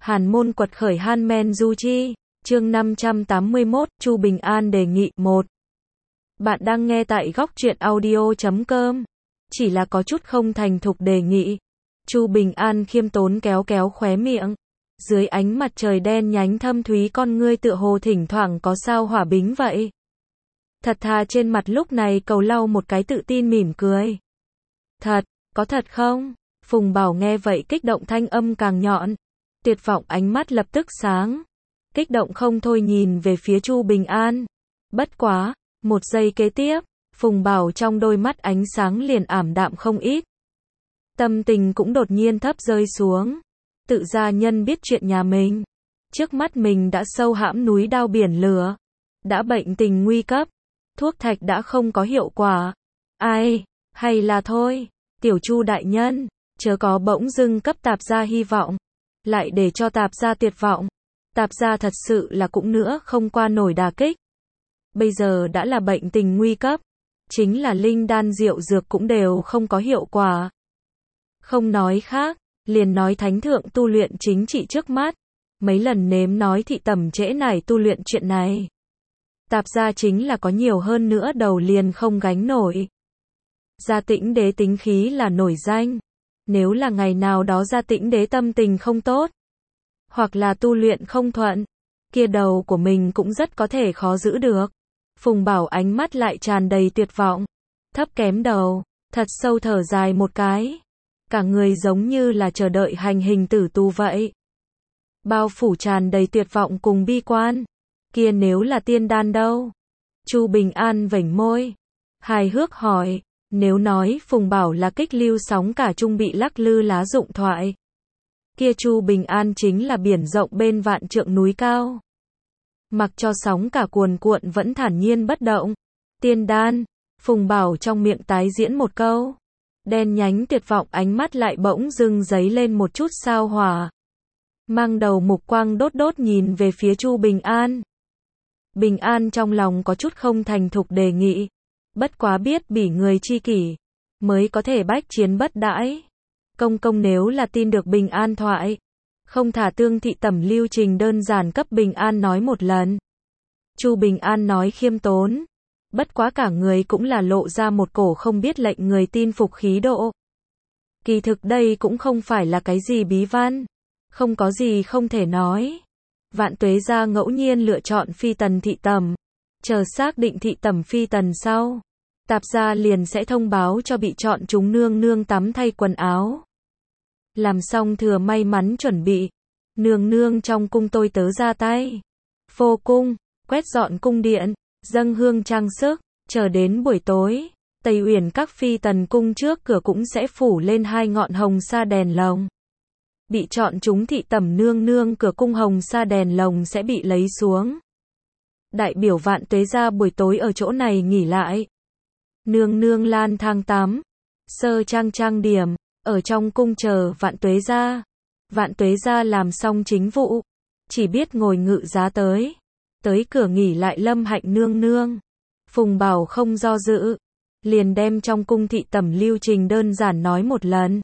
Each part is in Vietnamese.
Hàn môn quật khởi Han Men Du Chi, chương 581, Chu Bình An đề nghị 1. Bạn đang nghe tại góc truyện audio.com. Chỉ là có chút không thành thục đề nghị. Chu Bình An khiêm tốn kéo kéo khóe miệng. Dưới ánh mặt trời đen nhánh thâm thúy con ngươi tựa hồ thỉnh thoảng có sao hỏa bính vậy. Thật thà trên mặt lúc này cầu lau một cái tự tin mỉm cười. Thật, có thật không? Phùng Bảo nghe vậy kích động thanh âm càng nhọn. Tuyệt vọng ánh mắt lập tức sáng. Kích động không thôi nhìn về phía Chu Bình An. Bất quá, một giây kế tiếp, Phùng Bảo trong đôi mắt ánh sáng liền ảm đạm không ít. Tâm tình cũng đột nhiên thấp rơi xuống. Tự gia nhân biết chuyện nhà mình. Trước mắt mình đã sâu hãm núi đao biển lửa. Đã bệnh tình nguy cấp. Thuốc thạch đã không có hiệu quả. Ai, hay là thôi, tiểu Chu đại nhân, chớ có bỗng dưng cấp tạp gia hy vọng. Lại để cho tạp gia tuyệt vọng. Tạp gia thật sự là cũng nữa không qua nổi đả kích. Bây giờ đã là bệnh tình nguy cấp. Chính là linh đan diệu dược cũng đều không có hiệu quả. Không nói khác, liền nói thánh thượng tu luyện chính trị trước mắt. Mấy lần nếm nói thị tầm trễ nải tu luyện chuyện này. Tạp gia chính là có nhiều hơn nữa đầu liền không gánh nổi. Gia Tĩnh Đế tính khí là nổi danh. Nếu là ngày nào đó Gia Tĩnh Đế tâm tình không tốt, hoặc là tu luyện không thuận, kia đầu của mình cũng rất có thể khó giữ được. Phùng Bảo ánh mắt lại tràn đầy tuyệt vọng. Thấp kém đầu, thật sâu thở dài một cái. Cả người giống như là chờ đợi hành hình tử tù vậy. Bao phủ tràn đầy tuyệt vọng cùng bi quan. Kia nếu là tiên đan đâu? Chu Bình An vểnh môi. Hài hước hỏi. Nếu nói Phùng Bảo là kích lưu sóng cả trung bị lắc lư lá dụng thoại. Kia Chu Bình An chính là biển rộng bên vạn trượng núi cao. Mặc cho sóng cả cuồn cuộn vẫn thản nhiên bất động. Tiên đan, Phùng Bảo trong miệng tái diễn một câu. Đen nhánh tuyệt vọng ánh mắt lại bỗng dưng giấy lên một chút sao hỏa. Mang đầu mục quang đốt đốt nhìn về phía Chu Bình An. Bình An trong lòng có chút không thành thục đề nghị. Bất quá biết bỉ người chi kỷ, mới có thể bách chiến bất đãi. Công công nếu là tin được Bình An thoại, không thả tương thị tẩm lưu trình đơn giản cấp Bình An nói một lần. Chu Bình An nói khiêm tốn. Bất quá cả người cũng là lộ ra một cổ không biết lệnh người tin phục khí độ. Kỳ thực đây cũng không phải là cái gì bí văn. Không có gì không thể nói. Vạn Tuế gia ngẫu nhiên lựa chọn phi tần thị tẩm. Chờ xác định thị tẩm phi tần sau, tạp gia liền sẽ thông báo cho bị chọn chúng nương nương tắm thay quần áo. Làm xong thừa may mắn chuẩn bị. Nương nương trong cung tôi tớ ra tay. Phô cung, quét dọn cung điện, dâng hương trang sức, chờ đến buổi tối, Tây Uyển các phi tần cung trước cửa cũng sẽ phủ lên 2 ngọn hồng sa đèn lồng. Bị chọn chúng thị tẩm nương nương cửa cung hồng sa đèn lồng sẽ bị lấy xuống. Đại biểu Vạn Tuế gia buổi tối ở chỗ này nghỉ lại. Nương nương lang thang tắm, sơ trang điểm, ở trong cung chờ Vạn Tuế gia. Vạn Tuế gia làm xong chính vụ, chỉ biết ngồi ngự giá tới. Tới cửa nghỉ lại Lâm Hạnh nương nương. Phùng Bảo không do dự, liền đem trong cung thị tẩm lưu trình đơn giản nói một lần.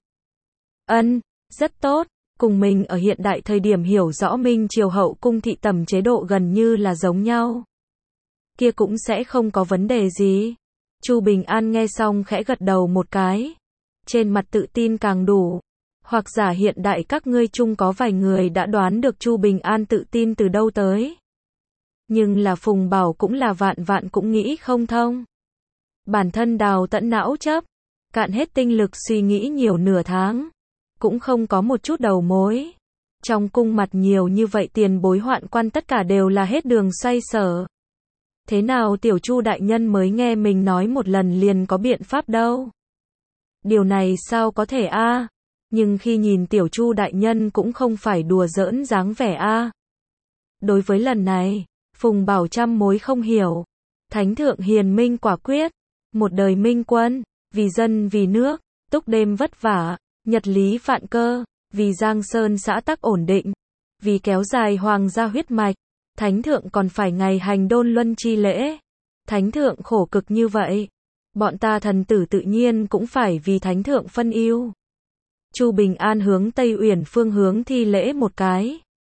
Rất tốt, cùng mình ở hiện đại thời điểm hiểu rõ Minh Triều hậu cung thị tẩm chế độ gần như là giống nhau. Kia cũng sẽ không có vấn đề gì. Chu Bình An nghe xong khẽ gật đầu một cái. Trên mặt tự tin càng đủ. Hoặc giả hiện đại các ngươi chung có vài người đã đoán được Chu Bình An tự tin từ đâu tới. Nhưng là Phùng Bảo cũng là vạn cũng nghĩ không thông. Bản thân đào tận não chấp, cạn hết tinh lực suy nghĩ nhiều nửa tháng. Cũng không có một chút đầu mối. Trong cung mặt nhiều như vậy tiền bối hoạn quan tất cả đều là hết đường xoay sở. Thế nào tiểu Chu đại nhân mới nghe mình nói một lần liền có biện pháp đâu. Điều này sao có thể a? Nhưng khi nhìn tiểu Chu đại nhân cũng không phải đùa giỡn dáng vẻ a. Đối với lần này, Phùng Bảo trăm mối không hiểu. Thánh thượng hiền minh quả quyết, một đời minh quân, vì dân vì nước, túc đêm vất vả, nhật lý vạn cơ, vì Giang Sơn xã tắc ổn định, vì kéo dài hoàng gia huyết mạch. Thánh thượng còn phải ngày hành đôn luân chi lễ. Thánh thượng khổ cực như vậy. Bọn ta thần tử tự nhiên cũng phải vì thánh thượng phân ưu. Chu Bình An hướng Tây Uyển phương hướng thi lễ một cái.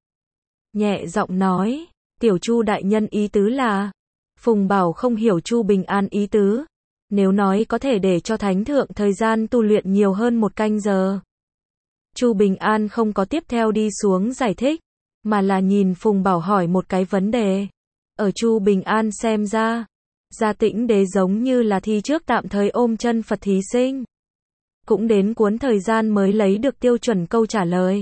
nhẹ giọng nói, tiểu Chu đại nhân ý tứ là, Phùng Bảo không hiểu Chu Bình An ý tứ, nếu nói có thể để cho thánh thượng thời gian tu luyện nhiều hơn 1 canh giờ. Chu Bình An không có tiếp theo đi xuống giải thích, mà là nhìn Phùng Bảo hỏi một cái vấn đề. Ở Chu Bình An xem ra, Gia Tĩnh Đế giống như là thi trước tạm thời ôm chân Phật thí sinh. Cũng đến cuốn thời gian mới lấy được tiêu chuẩn câu trả lời.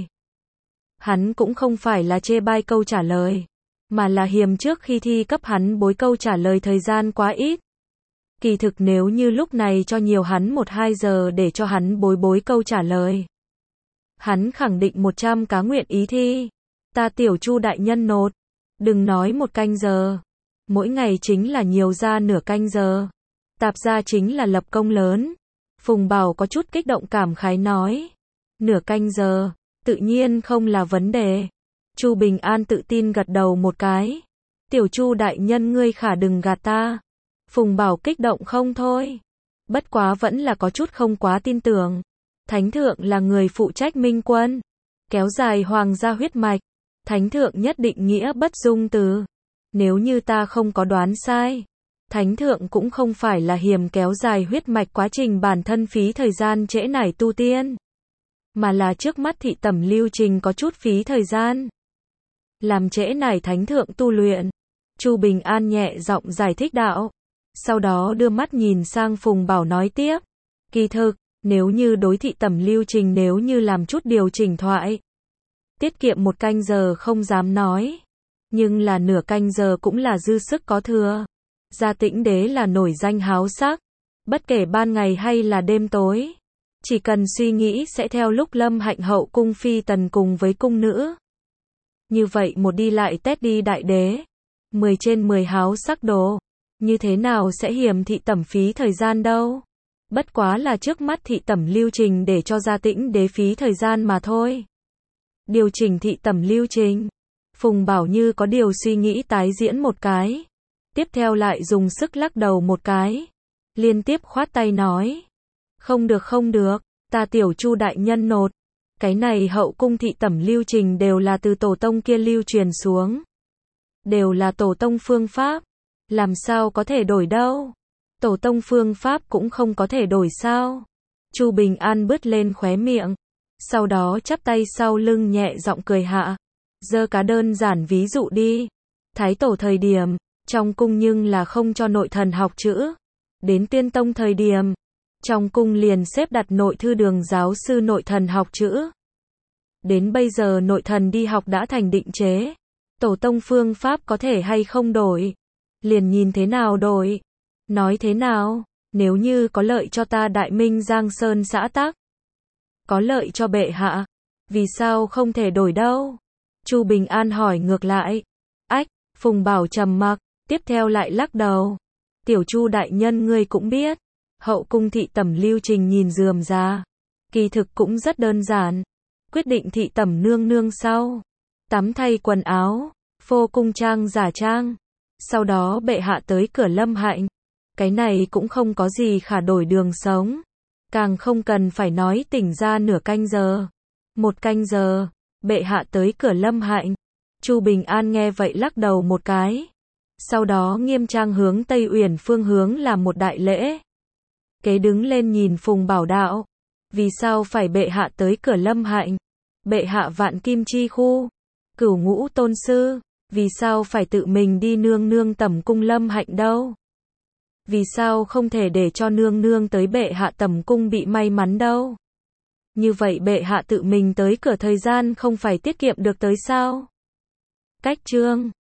Hắn cũng không phải là chê bai câu trả lời, mà là hiềm trước khi thi cấp hắn bối câu trả lời thời gian quá ít. Kỳ thực nếu như lúc này cho nhiều hắn 1-2 giờ để cho hắn bối câu trả lời, hắn khẳng định 100 cá nguyện ý thi. Ta tiểu Chu đại nhân nột, đừng nói 1 canh giờ, mỗi ngày chính là nhiều ra nửa canh giờ, tạp ra chính là lập công lớn. Phùng Bảo có chút kích động cảm khái nói, nửa canh giờ, tự nhiên không là vấn đề. Chu Bình An tự tin gật đầu một cái, tiểu Chu đại nhân ngươi khả đừng gạt ta. Phùng Bảo kích động không thôi, bất quá vẫn là có chút không quá tin tưởng. Thánh thượng là người phụ trách minh quân, kéo dài hoàng gia huyết mạch, thánh thượng nhất định nghĩa bất dung từ. Nếu như ta không có đoán sai, thánh thượng cũng không phải là hiềm kéo dài huyết mạch quá trình bản thân phí thời gian trễ nải tu tiên, mà là trước mắt thị tẩm lưu trình có chút phí thời gian, làm trễ nải thánh thượng tu luyện. Chu Bình An nhẹ giọng giải thích đạo, sau đó đưa mắt nhìn sang Phùng Bảo nói tiếp, kỳ thực, nếu như đối thị tẩm lưu trình nếu như làm chút điều chỉnh thoại, tiết kiệm 1 canh giờ không dám nói, nhưng là nửa canh giờ cũng là dư sức có thừa. Gia Tĩnh Đế là nổi danh háo sắc, bất kể ban ngày hay là đêm tối, chỉ cần suy nghĩ sẽ theo lúc Lâm Hạnh hậu cung phi tần cùng với cung nữ. Như vậy một đi lại tét đi đại đế, 10 trên 10 háo sắc đồ, như thế nào sẽ hiềm thị tẩm phí thời gian đâu. Bất quá là trước mắt thị tẩm lưu trình để cho Gia Tĩnh Đế phí thời gian mà thôi. Điều chỉnh thị tẩm lưu trình. Phùng Bảo như có điều suy nghĩ tái diễn một cái, tiếp theo lại dùng sức lắc đầu một cái, liên tiếp khoát tay nói, không được, ta tiểu Chu đại nhân nột, cái này hậu cung thị tẩm lưu trình đều là từ tổ tông kia lưu truyền xuống, đều là tổ tông phương pháp, làm sao có thể đổi đâu. Tổ tông phương pháp cũng không có thể đổi sao. Chu Bình An bứt lên khóe miệng, sau đó chắp tay sau lưng nhẹ giọng cười hạ, giơ cá đơn giản ví dụ đi. Thái tổ thời điểm, trong cung nhưng là không cho nội thần học chữ. Đến Tuyên Tông thời điểm, trong cung liền xếp đặt nội thư đường giáo sư nội thần học chữ. Đến bây giờ nội thần đi học đã thành định chế. Tổ tông phương pháp có thể hay không đổi, liền nhìn thế nào đổi. Nói thế nào, nếu như có lợi cho ta Đại Minh Giang Sơn xã tắc, có lợi cho bệ hạ, vì sao không thể đổi đâu? Chu Bình An hỏi ngược lại. Ách, Phùng Bảo trầm mặc, tiếp theo lại lắc đầu. Tiểu Chu đại nhân ngươi cũng biết, hậu cung thị tẩm lưu trình nhìn rườm rà, kỳ thực cũng rất đơn giản. Quyết định thị tẩm nương nương sau, tắm thay quần áo, phô cung trang giả trang, sau đó bệ hạ tới cửa Lâm Hạnh. Cái này cũng không có gì khả đổi đường sống, càng không cần phải nói tỉnh ra nửa canh giờ, 1 canh giờ, bệ hạ tới cửa Lâm Hạnh. Chu Bình An nghe vậy lắc đầu một cái, sau đó nghiêm trang hướng Tây Uyển phương hướng làm một đại lễ. Kế đứng lên nhìn Phùng Bảo đạo, vì sao phải bệ hạ tới cửa Lâm Hạnh? Bệ hạ vạn kim chi khu, cửu ngũ tôn sư, vì sao phải tự mình đi nương nương tẩm cung Lâm Hạnh đâu? Vì sao không thể để cho nương nương tới bệ hạ tẩm cung bị may mắn đâu? Như vậy bệ hạ tự mình tới cửa thời gian không phải tiết kiệm được tới sao? Cách chương